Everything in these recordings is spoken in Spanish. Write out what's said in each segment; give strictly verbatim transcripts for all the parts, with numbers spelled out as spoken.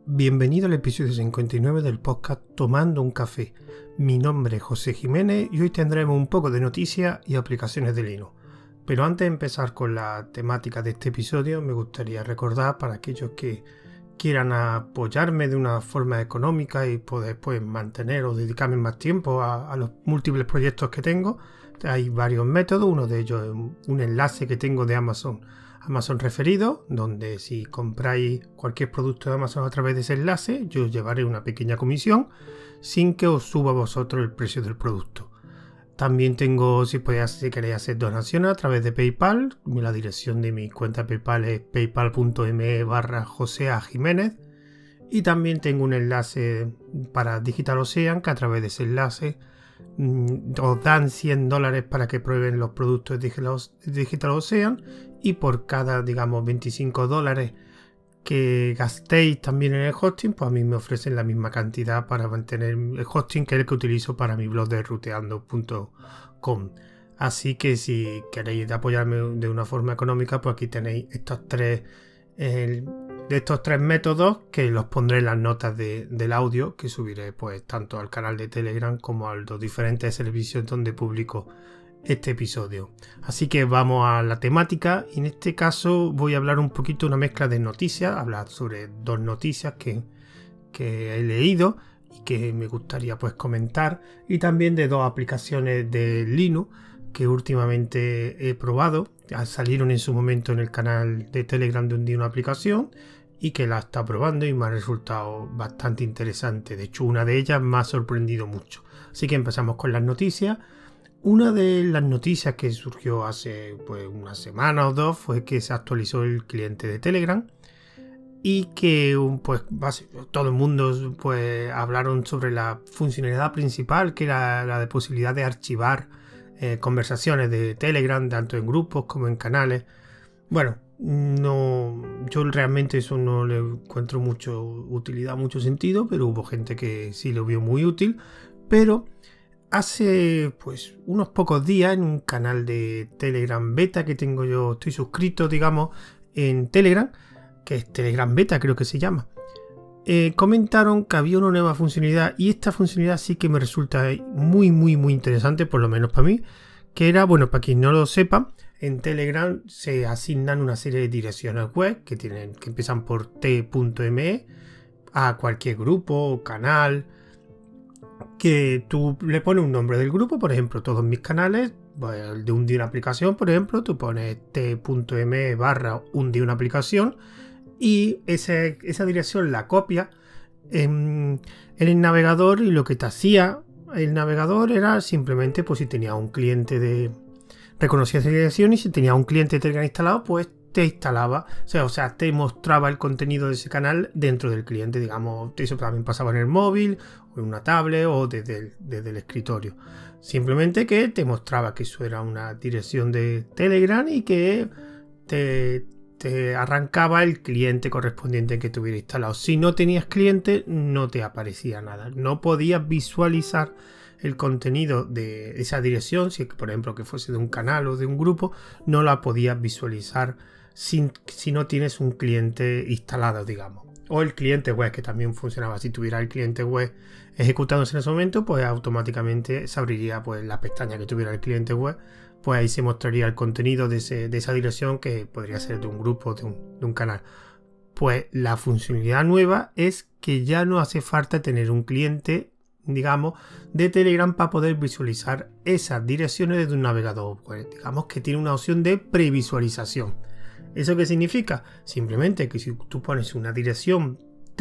Bienvenido al episodio cincuenta y nueve del podcast Tomando un Café. Mi nombre es José Jiménez y hoy tendremos un poco de noticias y aplicaciones de Linux. Pero antes de empezar con la temática de este episodio, me gustaría recordar para aquellos que quieran apoyarme de una forma económica y poder pues, mantener o dedicarme más tiempo a, a los múltiples proyectos que tengo. Hay varios métodos, uno de ellos es un enlace que tengo de Amazon Amazon referido, donde si compráis cualquier producto de Amazon a través de ese enlace, yo os llevaré una pequeña comisión sin que os suba a vosotros el precio del producto. También tengo, si, podéis, si queréis hacer donaciones a través de PayPal, la dirección de mi cuenta PayPal es paypal.me barra José Jiménez. Y también tengo un enlace para Digital Ocean, que a través de ese enlace mmm, os dan cien dólares para que prueben los productos de Digital Ocean. Y por cada, digamos, veinticinco dólares que gastéis también en el hosting, pues a mí me ofrecen la misma cantidad para mantener el hosting, que es el que utilizo para mi blog de ruteando punto com. Así que si queréis apoyarme de una forma económica, pues aquí tenéis estos tres, eh, de estos tres métodos que los pondré en las notas de, del audio que subiré pues tanto al canal de Telegram como a los diferentes servicios donde publico este episodio. Así que vamos a la temática y en este caso voy a hablar un poquito de una mezcla de noticias, hablar sobre dos noticias que, que he leído y que me gustaría pues comentar, y también de dos aplicaciones de Linux que últimamente he probado. Salieron en su momento en el canal de Telegram de un día una aplicación y que la está probando y me ha resultado bastante interesante. De hecho, una de ellas me ha sorprendido mucho. Así que empezamos con las noticias. Una de las noticias que surgió hace pues, una semana o dos fue que se actualizó el cliente de Telegram y que pues, todo el mundo pues, hablaron sobre la funcionalidad principal, que era la de posibilidad de archivar eh, conversaciones de Telegram, tanto en grupos como en canales. Bueno, no, yo realmente eso no le encuentro mucha utilidad, mucho sentido, pero hubo gente que sí lo vio muy útil. Pero hace pues unos pocos días en un canal de Telegram Beta que tengo yo, estoy suscrito digamos en Telegram, que es Telegram Beta creo que se llama, eh, comentaron que había una nueva funcionalidad y esta funcionalidad sí que me resulta muy muy muy interesante, por lo menos para mí, que era, bueno, para quien no lo sepa, en Telegram se asignan una serie de direcciones web que, tienen, que empiezan por t.me a cualquier grupo o canal, que tú le pones un nombre del grupo. Por ejemplo, todos mis canales, pues, de un día una aplicación, por ejemplo, tú pones t.me barra un día una aplicación y ese, esa dirección la copia en, en el navegador, y lo que te hacía el navegador era simplemente, pues si tenía un cliente de reconocía esa dirección y si tenía un cliente de Telegram instalado, pues te instalaba, o sea, o sea, te mostraba el contenido de ese canal dentro del cliente, digamos. Eso también pasaba en el móvil, o en una tablet, o desde el, desde el escritorio. Simplemente que te mostraba que eso era una dirección de Telegram y que te, te arrancaba el cliente correspondiente que tuviera instalado. Si no tenías cliente, no te aparecía nada. No podías visualizar el contenido de esa dirección, si por ejemplo que fuese de un canal o de un grupo, no la podías visualizar sin, si no tienes un cliente instalado, digamos. O el cliente web, que también funcionaba. Si tuviera el cliente web ejecutándose en ese momento, pues automáticamente se abriría pues, la pestaña que tuviera el cliente web, pues ahí se mostraría el contenido de, ese, de esa dirección, que podría ser de un grupo o de un, de un canal. Pues la funcionalidad nueva es que ya no hace falta tener un cliente, digamos, de Telegram para poder visualizar esas direcciones desde un navegador. Pues digamos que tiene una opción de previsualización. ¿Eso qué significa? Simplemente que si tú pones una dirección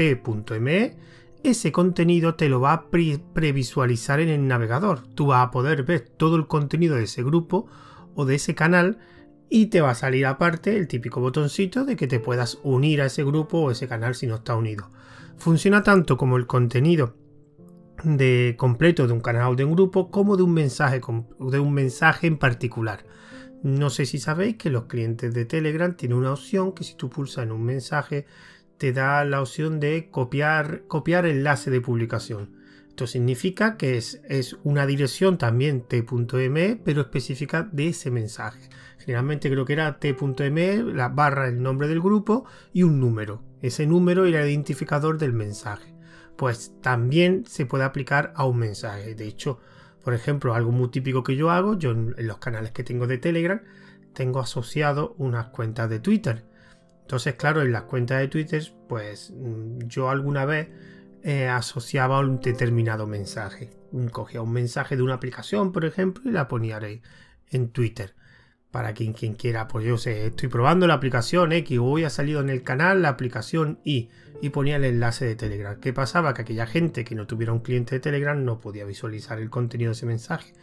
t.me, ese contenido te lo va a pre previsualizar en el navegador. Tú vas a poder ver todo el contenido de ese grupo o de ese canal y te va a salir aparte el típico botoncito de que te puedas unir a ese grupo o ese canal si no está unido. Funciona tanto como el contenido de completo de un canal o de un grupo, como de un mensaje, de un mensaje en particular. No sé si sabéis que los clientes de Telegram tienen una opción que si tú pulsas en un mensaje te da la opción de copiar, copiar enlace de publicación. Esto significa que es, es una dirección también t.me, pero específica de ese mensaje. Generalmente creo que era t.me, la barra, el nombre del grupo y un número. ese número y el identificador del mensaje. Pues también se puede aplicar a un mensaje. De hecho, por ejemplo, algo muy típico que yo hago, yo en los canales que tengo de Telegram, tengo asociado unas cuentas de Twitter. Entonces, claro, en las cuentas de Twitter, pues yo alguna vez eh, asociaba un determinado mensaje. Cogía un mensaje de una aplicación, por ejemplo, y la ponía en Twitter. Para quien, quien quiera, pues yo sé, estoy probando la aplicación X, o hoy ha salido en el canal la aplicación Y, y ponía el enlace de Telegram. ¿Qué pasaba? Que aquella gente que no tuviera un cliente de Telegram no podía visualizar el contenido de ese mensaje.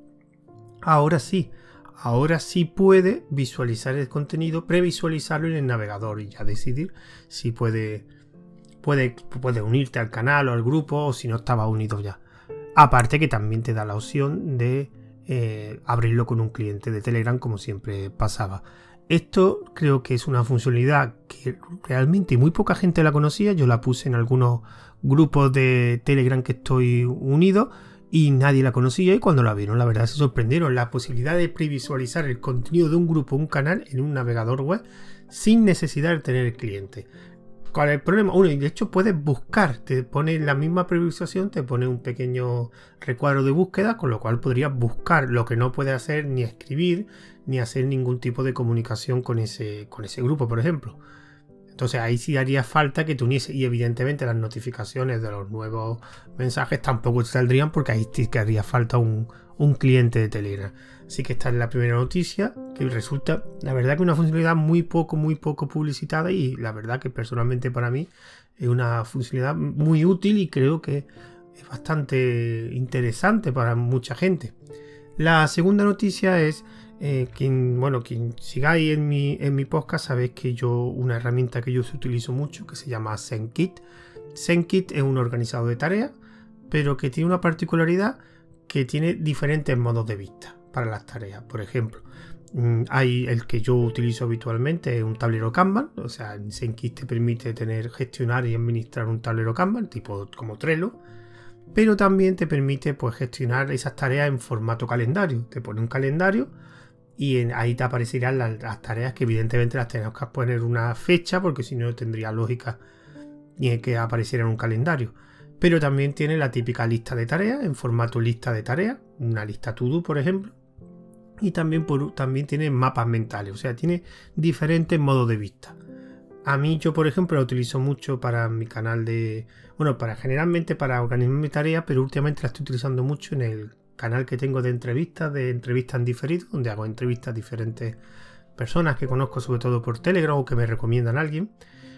Ahora sí, ahora sí puede visualizar el contenido, previsualizarlo en el navegador y ya decidir si puede, puede, puede unirte al canal o al grupo o si no estaba unido ya. Aparte que también te da la opción de Eh, abrirlo con un cliente de Telegram como siempre pasaba. Esto creo que es una funcionalidad que realmente muy poca gente la conocía. Yo la puse en algunos grupos de Telegram que estoy unido y nadie la conocía, y cuando la vieron la verdad se sorprendieron. La posibilidad de previsualizar el contenido de un grupo o un canal en un navegador web sin necesidad de tener el cliente. ¿Cuál es el problema? Uno, y de hecho puedes buscar, te pone la misma previsualización, te pone un pequeño recuadro de búsqueda, con lo cual podrías buscar, lo que no puedes hacer ni escribir ni hacer ningún tipo de comunicación con ese, con ese grupo, por ejemplo. Entonces ahí sí haría falta que te uniese, y evidentemente las notificaciones de los nuevos mensajes tampoco te saldrían porque ahí sí que haría falta un, un cliente de Telegram. Así que esta es la primera noticia, que resulta, la verdad, que una funcionalidad muy poco, muy poco publicitada, y la verdad que personalmente para mí es una funcionalidad muy útil y creo que es bastante interesante para mucha gente. La segunda noticia es, eh, quien, bueno, quien sigáis en mi, en mi podcast sabéis que yo, una herramienta que yo utilizo mucho, que se llama ZenKit. ZenKit es un organizador de tareas, pero que tiene una particularidad, que tiene diferentes modos de vista para las tareas. Por ejemplo, hay el que yo utilizo habitualmente, es un tablero Kanban. O sea, ZenKit te permite tener, gestionar y administrar un tablero Kanban, tipo como Trello, pero también te permite pues gestionar esas tareas en formato calendario. Te pone un calendario y en, ahí te aparecerán las, las tareas, que evidentemente las tenemos que poner una fecha, porque si no tendría lógica ni que apareciera en un calendario. Pero también tiene la típica lista de tareas en formato lista de tareas, una lista to do, por ejemplo. Y también, por, también tiene mapas mentales, o sea, tiene diferentes modos de vista. A mí, yo por ejemplo, la utilizo mucho para mi canal de... Bueno, para generalmente para organizar mi tarea, pero últimamente la estoy utilizando mucho en el canal que tengo de entrevistas, de entrevistas en diferido, donde hago entrevistas a diferentes personas que conozco, sobre todo por Telegram, o que me recomiendan a alguien.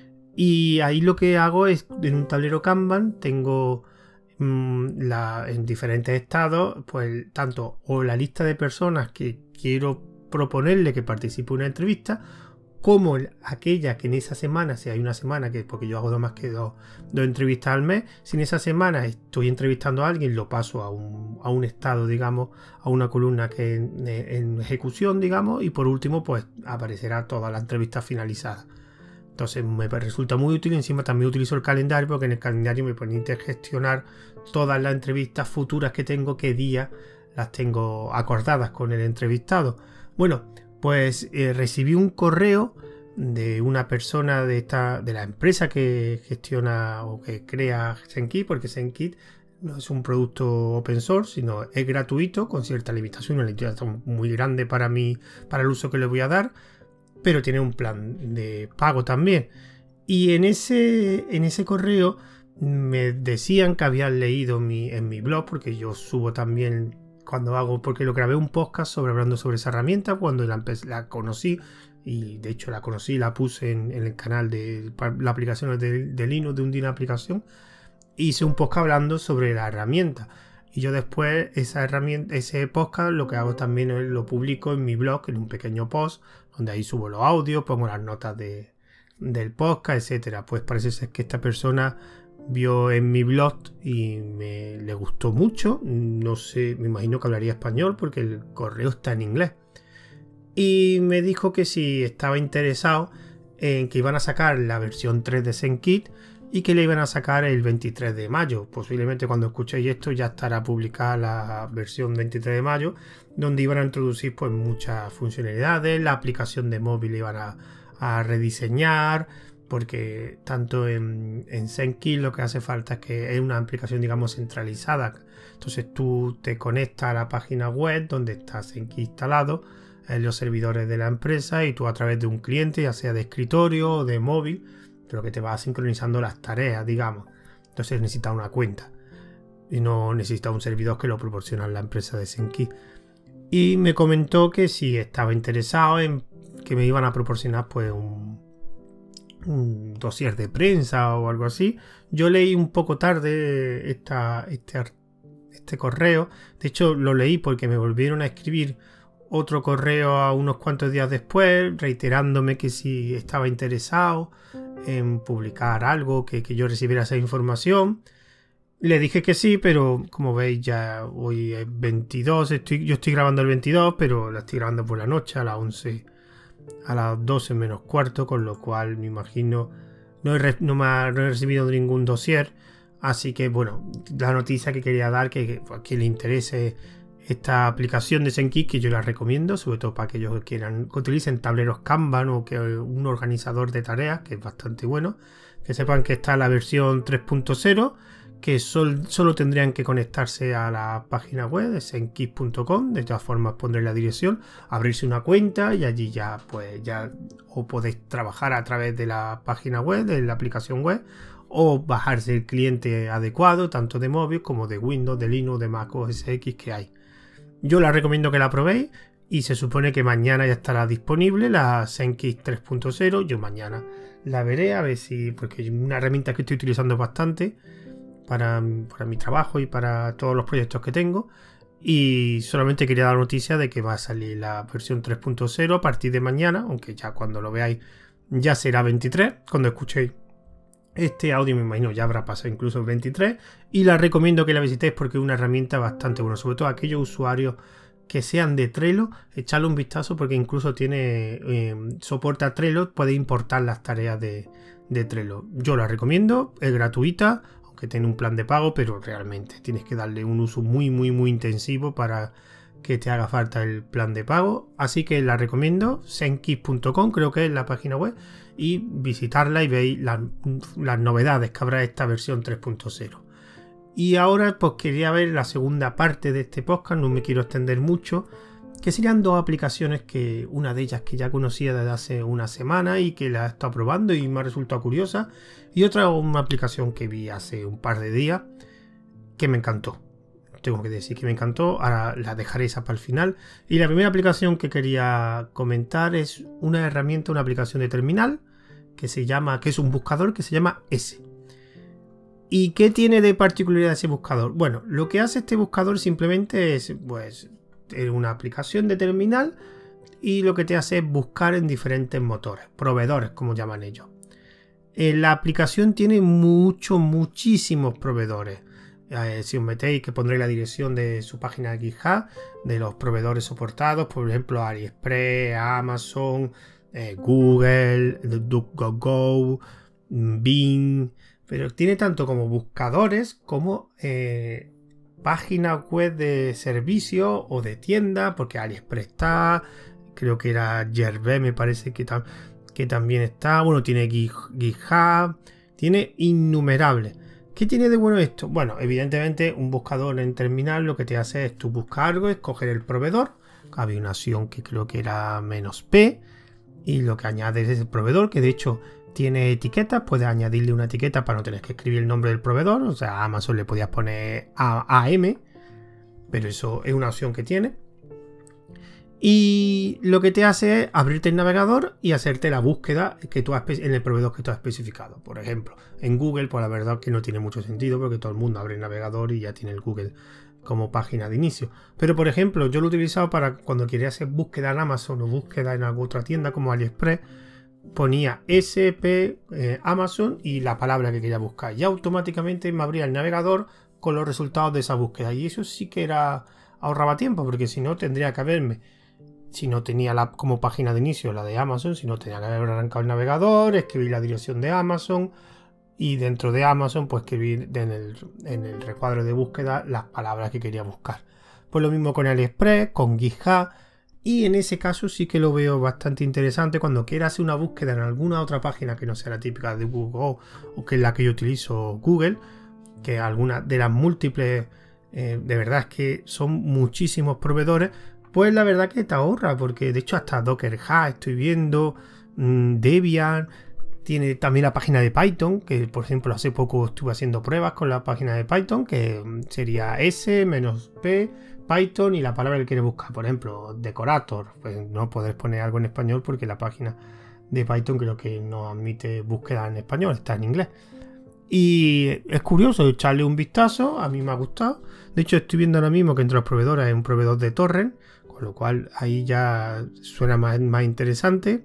Y ahí lo que hago es, en un tablero Kanban, tengo mmm, la, en diferentes estados, pues tanto o la lista de personas que quiero proponerle que participe en una entrevista, como aquellas que en esa semana, si hay una semana, que porque yo hago no más que dos, dos entrevistas al mes, si en esa semana estoy entrevistando a alguien, lo paso a un, a un estado, digamos, a una columna que en, en ejecución, digamos, y por último pues aparecerá toda la entrevista finalizada. Entonces me resulta muy útil. Encima también utilizo el calendario, porque en el calendario me permite gestionar todas las entrevistas futuras que tengo, qué día las tengo acordadas con el entrevistado. Bueno, pues eh, recibí un correo de una persona de esta de la empresa que gestiona o que crea ZenKit, porque ZenKit no es un producto open source, sino es gratuito, con cierta limitación, una limitación muy grande para mí, para el uso que le voy a dar, pero tiene un plan de pago también. Y en ese, en ese correo me decían que habían leído mi, en mi blog, porque yo subo también cuando hago, porque lo grabé un podcast sobre hablando sobre esa herramienta cuando la, la conocí, y de hecho la conocí y la puse en, en el canal de la aplicación de, de Linux, de un día aplicación. Hice un podcast hablando sobre la herramienta. Y yo después esa herramienta, ese podcast, lo que hago también es lo publico en mi blog, en un pequeño post, donde ahí subo los audios, pongo las notas de, del podcast, etcétera. Pues parece ser que esta persona vio en mi blog y me le gustó mucho. No sé, me imagino que hablaría español porque el correo está en inglés. Y me dijo que si estaba interesado en que iban a sacar la versión tres de ZenKit, y que le iban a sacar el veintitrés de mayo. Posiblemente cuando escuchéis esto ya estará publicada la versión veintitrés de mayo, donde iban a introducir pues muchas funcionalidades. La aplicación de móvil iban a, a rediseñar, porque tanto en, en ZenKey lo que hace falta es que es una aplicación, digamos, centralizada. Entonces tú te conectas a la página web donde está ZenKey instalado en los servidores de la empresa, y tú a través de un cliente, ya sea de escritorio o de móvil, lo que te va sincronizando las tareas, digamos. Entonces necesitas una cuenta y no necesitas un servidor que lo proporciona la empresa de ZenKey. Y me comentó que si estaba interesado en que me iban a proporcionar pues un, un dossier de prensa o algo así. Yo leí un poco tarde esta, este, este correo. De hecho lo leí porque me volvieron a escribir otro correo a unos cuantos días después, reiterándome que si estaba interesado en publicar algo, que, que yo recibiera esa información. Le dije que sí, pero como veis ya hoy es veintidós, estoy, yo estoy grabando el veintidós, pero la estoy grabando por la noche a las once, a las doce menos cuarto, con lo cual me imagino no he, no me ha, no he recibido ningún dossier. Así que bueno, la noticia que quería dar, que, que a quien le interese esta aplicación de ZenKey, que yo la recomiendo, sobre todo para aquellos que quieran, que utilicen tableros Kanban o que un organizador de tareas, que es bastante bueno. Que sepan que está la versión tres punto cero, que sol, solo tendrían que conectarse a la página web de zenkey punto com. De todas formas pondré la dirección, abrirse una cuenta y allí ya pues ya o podéis trabajar a través de la página web, de la aplicación web, o bajarse el cliente adecuado, tanto de móvil como de Windows, de Linux, de Mac O S X que hay. Yo la recomiendo que la probéis, y se supone que mañana ya estará disponible la ZenKey tres punto cero. Yo mañana la veré a ver si, porque es una herramienta que estoy utilizando bastante para, para mi trabajo y para todos los proyectos que tengo, y solamente quería dar noticia de que va a salir la versión tres punto cero a partir de mañana, aunque ya cuando lo veáis ya será veintitrés, cuando escuchéis este audio me imagino ya habrá pasado incluso el veintitrés, y la recomiendo que la visitéis porque es una herramienta bastante buena, sobre todo a aquellos usuarios que sean de Trello. Echadle un vistazo porque incluso tiene eh, soporta Trello, puede importar las tareas de, de Trello. Yo la recomiendo, es gratuita, aunque tiene un plan de pago, pero realmente tienes que darle un uso muy muy muy intensivo para que te haga falta el plan de pago. Así que la recomiendo, zenkey punto com creo que es la página web, y visitarla y veis las, las novedades que habrá esta versión tres punto cero. Y ahora pues quería ver la segunda parte de este podcast, no me quiero extender mucho, que serían dos aplicaciones, que una de ellas que ya conocía desde hace una semana y que la he estado probando y me ha resultado curiosa, y otra una aplicación que vi hace un par de días que me encantó. Tengo que decir que me encantó, ahora la dejaré esa para el final. Y la primera aplicación que quería comentar es una herramienta, una aplicación de terminal que se llama, que es un buscador que se llama S. ¿Y qué tiene de particularidad ese buscador? Bueno, lo que hace este buscador simplemente es, pues, es una aplicación de terminal, y lo que te hace es buscar en diferentes motores, proveedores como llaman ellos. Eh, la aplicación tiene muchos, muchísimos proveedores. Eh, si os metéis, que pondré la dirección de su página de GitHub, de los proveedores soportados, por ejemplo AliExpress, Amazon, eh, Google, DuckDuckGo, Bing, pero tiene tanto como buscadores como eh, páginas web de servicio o de tienda, porque AliExpress está, creo que era Yerbé, me parece que, tam que también está, bueno, tiene GitHub, tiene innumerables. ¿Qué tiene de bueno esto? Bueno, evidentemente un buscador en terminal lo que te hace es tú buscar algo, escoger el proveedor, había una opción que creo que era menos P, y lo que añades es el proveedor, que de hecho tiene etiquetas, puedes añadirle una etiqueta para no tener que escribir el nombre del proveedor, o sea, a Amazon le podías poner A M, pero eso es una opción que tiene. Y lo que te hace es abrirte el navegador y hacerte la búsqueda que tú has en el proveedor que tú has especificado. Por ejemplo, en Google, pues la verdad que no tiene mucho sentido porque todo el mundo abre el navegador y ya tiene el Google como página de inicio. Pero por ejemplo, yo lo he utilizado para cuando quería hacer búsqueda en Amazon o búsqueda en alguna otra tienda como AliExpress, ponía S P eh, Amazon y la palabra que quería buscar, y automáticamente me abría el navegador con los resultados de esa búsqueda, y eso sí que era ahorraba tiempo, porque si no tendría que haberme, si no tenía la, como página de inicio la de Amazon, si no tenía que haber arrancado el navegador, escribir la dirección de Amazon, y dentro de Amazon pues escribir en el, en el recuadro de búsqueda las palabras que quería buscar. Pues lo mismo con AliExpress, con GitHub, Y en ese caso sí que lo veo bastante interesante cuando quieras hacer una búsqueda en alguna otra página que no sea la típica de Google o que es la que yo utilizo, Google, que alguna de las múltiples, eh, de verdad es que son muchísimos proveedores, pues la verdad que te ahorra, porque de hecho hasta Docker Hub estoy viendo, mmm, Debian, tiene también la página de Python, que por ejemplo hace poco estuve haciendo pruebas con la página de Python, que sería S-P, Python y la palabra que quieres buscar, por ejemplo, decorator, pues no podés poner algo en español porque la página de Python creo que no admite búsqueda en español, está en inglés. Y es curioso echarle un vistazo, a mí me ha gustado. De hecho estoy viendo ahora mismo que entre los proveedores hay un proveedor de torrent, con lo cual ahí ya suena más, más interesante.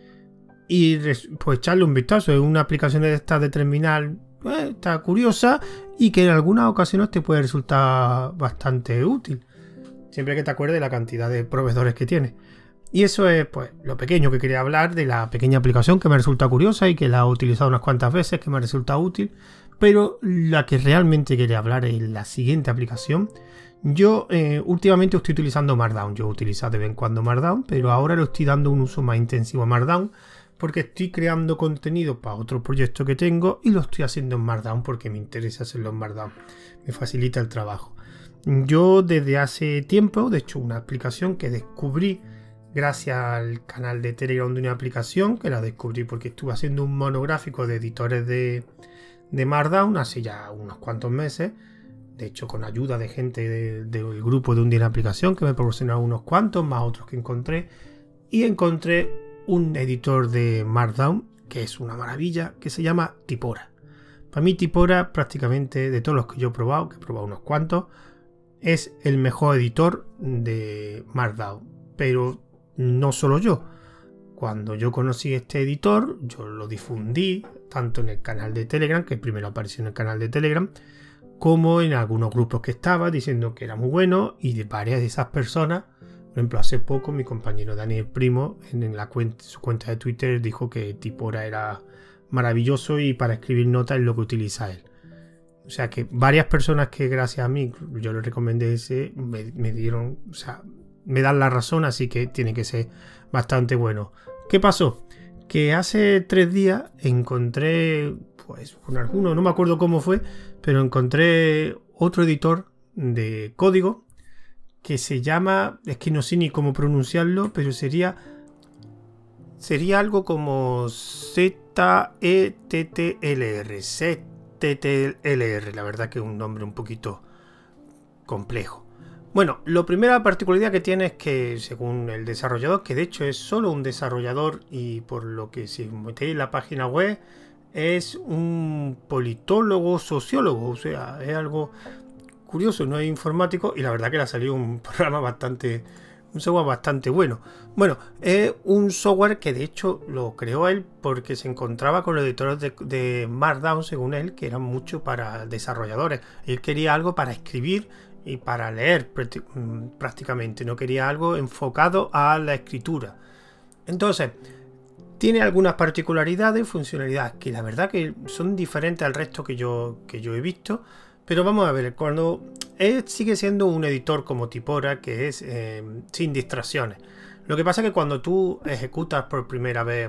Y pues echarle un vistazo, es una aplicación de esta de terminal, eh, está curiosa y que en algunas ocasiones te puede resultar bastante útil. Siempre que te acuerdes de la cantidad de proveedores que tiene. Y eso es pues lo pequeño que quería hablar de la pequeña aplicación que me resulta curiosa y que la he utilizado unas cuantas veces, que me resulta útil. Pero la que realmente quería hablar es la siguiente aplicación. Yo eh, últimamente estoy utilizando Markdown. Yo utilizo de vez en cuando Markdown, pero ahora le estoy dando un uso más intensivo a Markdown porque estoy creando contenido para otro proyecto que tengo y lo estoy haciendo en Markdown porque me interesa hacerlo en Markdown. Me facilita el trabajo. Yo desde hace tiempo, de hecho una aplicación que descubrí gracias al canal de Telegram de una aplicación, que la descubrí porque estuve haciendo un monográfico de editores de, de Markdown hace ya unos cuantos meses, de hecho con ayuda de gente de, de, del grupo de un día en aplicación que me proporcionaron unos cuantos, más otros que encontré, y encontré un editor de Markdown que es una maravilla, que se llama Tipora. Para mí Tipora prácticamente de todos los que yo he probado, que he probado unos cuantos, es el mejor editor de Markdown, pero no solo yo. Cuando yo conocí este editor, yo lo difundí tanto en el canal de Telegram, que primero apareció en el canal de Telegram, como en algunos grupos que estaba diciendo que era muy bueno, y de varias de esas personas, por ejemplo, hace poco mi compañero Daniel Primo en la cuenta, su cuenta de Twitter dijo que Tipora era maravilloso y para escribir notas es lo que utiliza él. O sea que varias personas que gracias a mí yo les recomendé ese, me, me dieron, o sea, me dan la razón, así que tiene que ser bastante bueno. ¿Qué pasó? Que hace tres días encontré, pues con alguno, no me acuerdo cómo fue, pero encontré otro editor de código que se llama, es que no sé ni cómo pronunciarlo, pero sería sería algo como Z E T T L R, Z T T L R, la verdad que es un nombre un poquito complejo. Bueno, la primera particularidad que tiene es que, según el desarrollador, que de hecho es solo un desarrollador y por lo que si metéis en la página web, es un politólogo, sociólogo, o sea, es algo curioso, no es informático y la verdad que le ha salido un programa bastante, un software bastante bueno. Bueno, es un software que de hecho lo creó él porque se encontraba con los editores de, de Markdown, según él, que eran mucho para desarrolladores. Él quería algo para escribir y para leer prácticamente, no quería algo enfocado a la escritura. Entonces, tiene algunas particularidades, funcionalidades que la verdad que son diferentes al resto que yo, que yo he visto, pero vamos a ver, cuando él sigue siendo un editor como Tipora, que es eh, sin distracciones. Lo que pasa es que cuando tú ejecutas por primera vez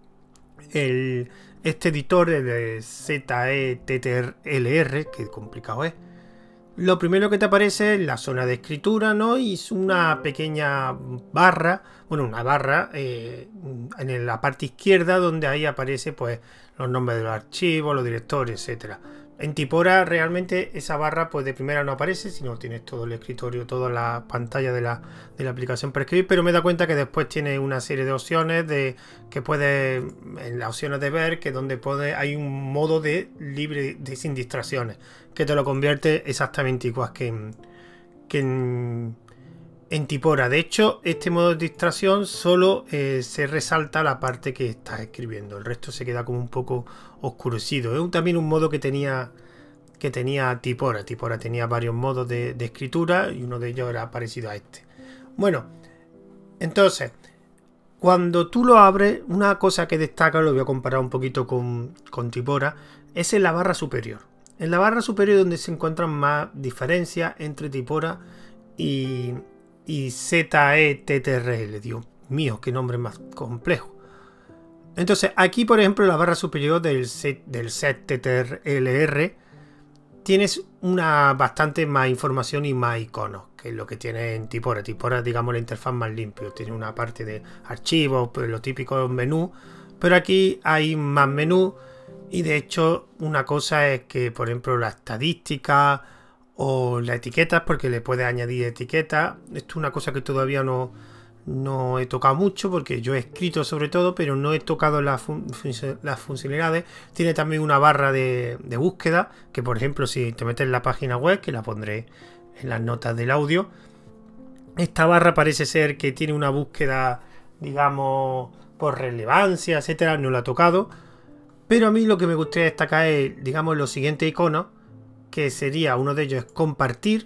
el, este editor de Z E T T L R, que complicado es, lo primero que te aparece es la zona de escritura, ¿no? Y es una pequeña barra, bueno, una barra eh, en la parte izquierda donde ahí aparece pues los nombres de los archivos, los directorios, etcétera. En Tipora realmente esa barra pues de primera no aparece, sino tienes todo el escritorio, toda la pantalla de la, de la aplicación para escribir, pero me da cuenta que después tiene una serie de opciones de que puedes, en las opciones de ver, que donde puede, hay un modo de libre, de sin distracciones, que te lo convierte exactamente igual que en, que en, en Tipora. De hecho, este modo de distracción solo eh, se resalta la parte que estás escribiendo, el resto se queda como un poco oscurecido. Es un, también un modo que tenía que tenía Tipora. Tipora tenía varios modos de, de escritura y uno de ellos era parecido a este. Bueno, entonces, cuando tú lo abres, una cosa que destaca, lo voy a comparar un poquito con, con Tipora, es en la barra superior. En la barra superior donde se encuentran más diferencias entre Tipora y, y Z E T T R L. Dios mío, qué nombre más complejo. Entonces, aquí, por ejemplo, en la barra superior del set, del set T T R L R tienes una bastante más información y más iconos, que es lo que tiene en Tipora. Tipora, digamos, la interfaz más limpio. Tiene una parte de archivos, pues lo típico menú, pero aquí hay más menú. Y de hecho, una cosa es que, por ejemplo, la estadística o las etiquetas, porque le puedes añadir etiquetas. Esto es una cosa que todavía no, no he tocado mucho, porque yo he escrito sobre todo, pero no he tocado las, fun las funcionalidades. Tiene también una barra de, de búsqueda, que por ejemplo, si te metes en la página web, que la pondré en las notas del audio, esta barra parece ser que tiene una búsqueda, digamos, por relevancia, etcétera. No la he tocado. Pero a mí lo que me gustaría destacar es, digamos, los siguientes iconos, que sería, uno de ellos es compartir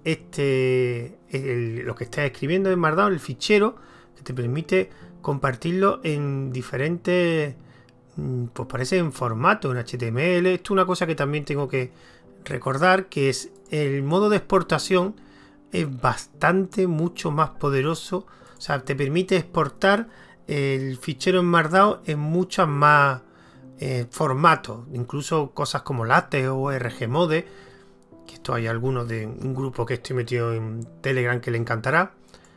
este el, lo que estás escribiendo en Markdown, el fichero, que te permite compartirlo en diferentes, pues parece en formato, en H T M L. Esto es una cosa que también tengo que recordar, que es el modo de exportación es bastante, mucho más poderoso. O sea, te permite exportar el fichero en Markdown en muchas más Eh, formatos, incluso cosas como LaTeX o R G Mode, que esto hay algunos de un grupo que estoy metido en Telegram que le encantará.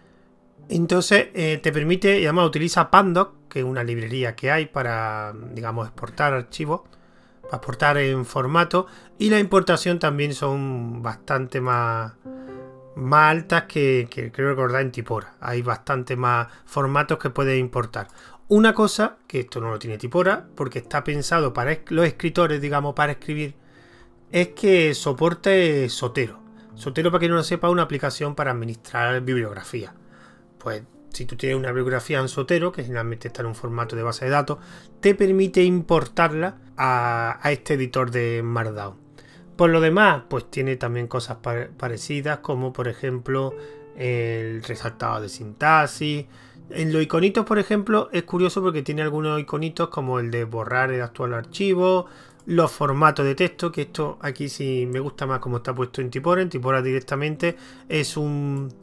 Entonces eh, te permite, y además utiliza Pandoc, que es una librería que hay para, digamos, exportar archivos, para exportar en formato, y la importación también son bastante más más altas que, que creo recordar en Tipora. Hay bastante más formatos que puedes importar. Una cosa, que esto no lo tiene Tipora, porque está pensado para los escritores, digamos, para escribir, es que soporte Zotero. Zotero, para que no lo sepa, es una aplicación para administrar bibliografía. Pues si tú tienes una bibliografía en Zotero, que generalmente está en un formato de base de datos, te permite importarla a, a este editor de Markdown. Por lo demás, pues tiene también cosas parecidas, como por ejemplo el resaltado de sintaxis. En los iconitos, por ejemplo, es curioso porque tiene algunos iconitos como el de borrar el actual archivo, los formatos de texto, que esto aquí sí me gusta más como está puesto en Tipora. En Tipora directamente es un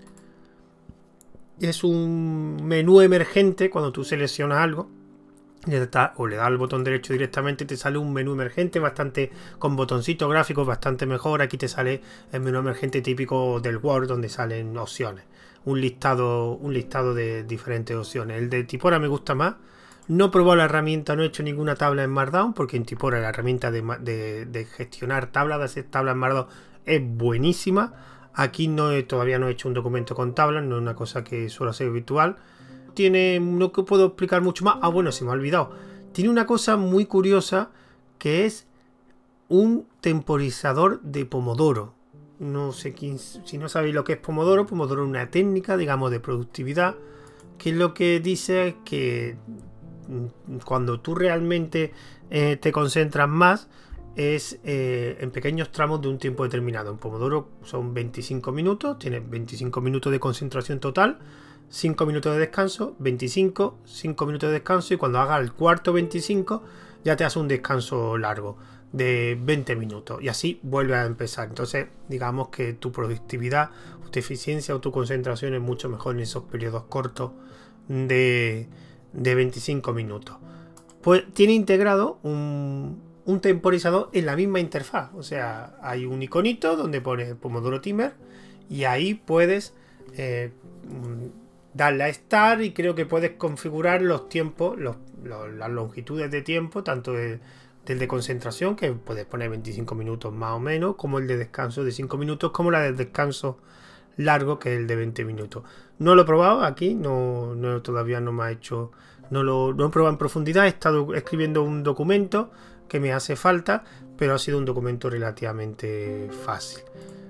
es un menú emergente. Cuando tú seleccionas algo o le das al botón derecho directamente, te sale un menú emergente bastante con botoncitos gráficos bastante mejor. Aquí te sale el menú emergente típico del Word, donde salen opciones, un listado un listado de diferentes opciones. El de Tipora me gusta más. No he probado la herramienta, no he hecho ninguna tabla en Markdown, porque en Tipora la herramienta de, de, de gestionar tablas, de hacer tablas en Markdown, es buenísima. Aquí no he, todavía no he hecho un documento con tablas, no es una cosa que suelo hacer habitual. Tiene, no que puedo explicar mucho más. Ah, bueno, se me ha olvidado. Tiene una cosa muy curiosa, que es un temporizador de Pomodoro. No sé quién, si no sabéis lo que es Pomodoro. Pomodoro es una técnica, digamos, de productividad, que es lo que dice que cuando tú realmente eh, te concentras más es eh, en pequeños tramos de un tiempo determinado. En Pomodoro son veinticinco minutos, tienes veinticinco minutos de concentración total, cinco minutos de descanso, veinticinco, cinco minutos de descanso, y cuando hagas el cuarto veinticinco ya te hace un descanso largo de veinte minutos, y así vuelve a empezar. Entonces digamos que tu productividad, tu eficiencia o tu concentración es mucho mejor en esos periodos cortos de, de veinticinco minutos. Pues tiene integrado un, un temporizador en la misma interfaz. O sea, hay un iconito donde pone Pomodoro Timer, y ahí puedes eh, darle a Start, y creo que puedes configurar los tiempos, los, los, las longitudes de tiempo, tanto de, del de concentración, que puedes poner veinticinco minutos más o menos, como el de descanso de cinco minutos, como la de descanso largo, que es el de veinte minutos. No lo he probado aquí, no, no todavía no me ha hecho, no lo no he probado en profundidad. He estado escribiendo un documento que me hace falta, pero ha sido un documento relativamente fácil.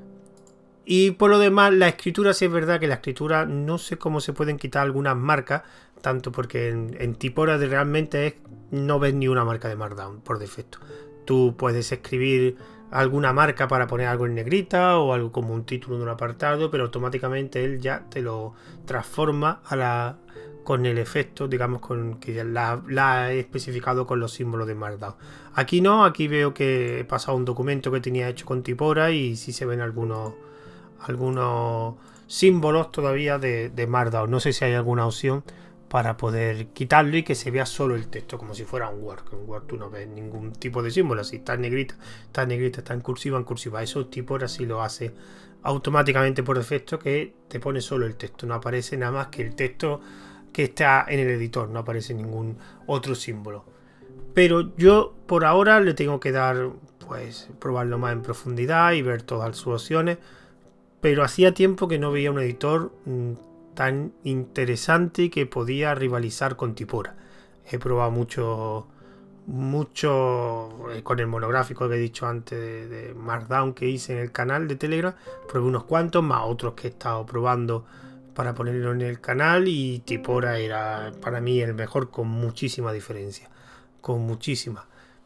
Y por lo demás, la escritura, sí es verdad que la escritura no sé cómo se pueden quitar algunas marcas, tanto porque en, en Tipora realmente es, no ves ni una marca de Markdown por defecto. Tú puedes escribir alguna marca para poner algo en negrita o algo como un título de un apartado, pero automáticamente él ya te lo transforma a la, con el efecto, digamos, con que ya la, la he especificado con los símbolos de Markdown. Aquí no, aquí veo que he pasado un documento que tenía hecho con Tipora y sí se ven algunos algunos símbolos todavía de, de Markdown. No sé si hay alguna opción para poder quitarlo y que se vea solo el texto, como si fuera un Word. Que en Word tú no ves ningún tipo de símbolo. Si está en negrita, está en negrita, está en cursiva, en cursiva. Eso Tipora sí lo hace automáticamente por defecto, que te pone solo el texto. No aparece nada más que el texto que está en el editor. No aparece ningún otro símbolo. Pero yo por ahora le tengo que dar, pues, probarlo más en profundidad y ver todas sus opciones. Pero hacía tiempo que no veía un editor mmm, tan interesante y que podía rivalizar con Tipora. He probado mucho, mucho eh, con el monográfico que he dicho antes de, de Markdown que hice en el canal de Telegram. Probé unos cuantos, más otros que he estado probando para ponerlo en el canal, y Tipora era para mí el mejor con muchísima diferencia. Con muchísima.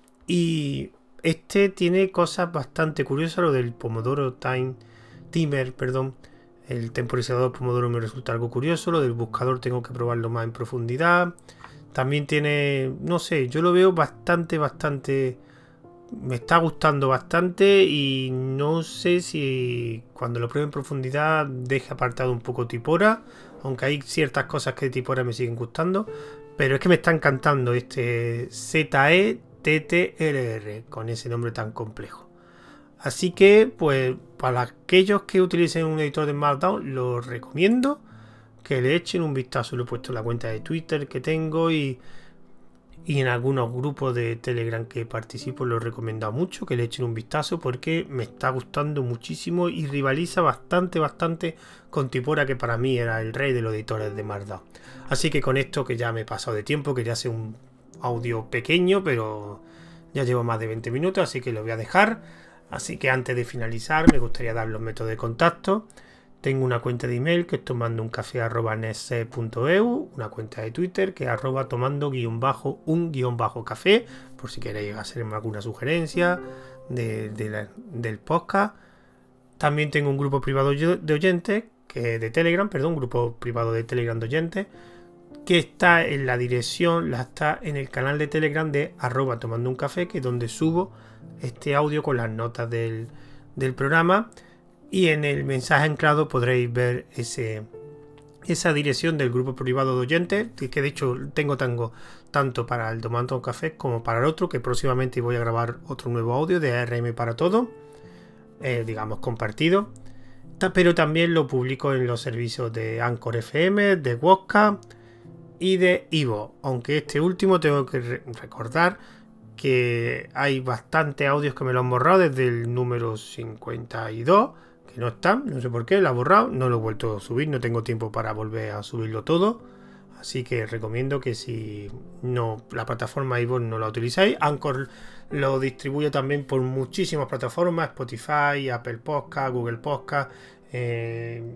Y este tiene cosas bastante curiosas. Lo del Pomodoro Time Timer, perdón, el temporizador Pomodoro me resulta algo curioso. Lo del buscador tengo que probarlo más en profundidad. También tiene, no sé, yo lo veo bastante, bastante, me está gustando bastante, y no sé si cuando lo pruebe en profundidad deje apartado un poco Tipora, aunque hay ciertas cosas que de Tipora me siguen gustando. Pero es que me está encantando este Z E T T L R con ese nombre tan complejo. Así que, pues, para aquellos que utilicen un editor de Markdown, los recomiendo que le echen un vistazo. Lo he puesto en la cuenta de Twitter que tengo, y, y en algunos grupos de Telegram que participo lo he recomendado mucho, que le echen un vistazo porque me está gustando muchísimo y rivaliza bastante, bastante con Tipora, que para mí era el rey de los editores de Markdown. Así que con esto, que ya me he pasado de tiempo, que ya hace un audio pequeño, pero ya llevo más de veinte minutos, así que lo voy a dejar. Así que antes de finalizar me gustaría dar los métodos de contacto. Tengo una cuenta de email que es tomandouncafé arroba nesc punto e u, una cuenta de Twitter que es arroba tomando guión bajo un guión bajo café, por si queréis hacerme alguna sugerencia de, de la, del podcast. También tengo un grupo privado de oyentes, que de Telegram, perdón, un grupo privado de Telegram de oyentes, que está en la dirección, la está en el canal de Telegram de arroba tomando un café, que es donde subo este audio con las notas del, del programa, y en el mensaje anclado podréis ver ese, esa dirección del grupo privado de oyentes, que de hecho tengo tango, tanto para el Tomando un Café como para el otro, que próximamente voy a grabar otro nuevo audio de A R M para todo, eh, digamos compartido, pero también lo publico en los servicios de Anchor F M, de Wodka y de Ivo, aunque este último tengo que re- recordar que hay bastantes audios que me lo han borrado desde el número cincuenta y dos, que no están, no sé por qué, lo ha borrado, no lo he vuelto a subir, no tengo tiempo para volver a subirlo todo, así que recomiendo que si no la plataforma Ivo no la utilizáis. Anchor lo distribuye también por muchísimas plataformas, Spotify, Apple Podcast, Google Podcast, eh,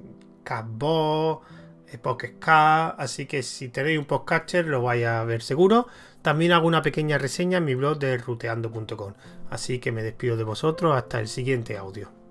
Castbox, Pocket Cast, así que si tenéis un podcaster lo vais a ver seguro. También hago una pequeña reseña en mi blog de ruteando punto com. Así que me despido de vosotros hasta el siguiente audio.